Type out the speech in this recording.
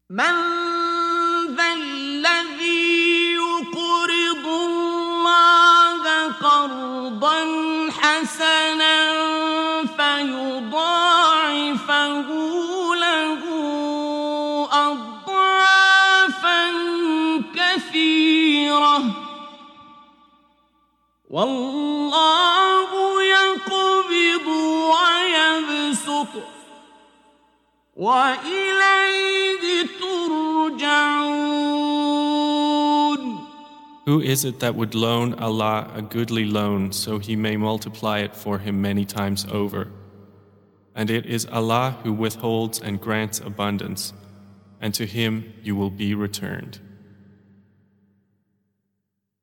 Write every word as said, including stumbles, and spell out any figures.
من ذا الذي يقرض الله قرضا حسنا فيضاعفه له أضعافا كثيرة والله يقبض ويبسط وإليه ترجعون. Who is it that would loan Allah a goodly loan so He may multiply it for him many times over? And it is Allah who withholds and grants abundance, and to Him you will be returned.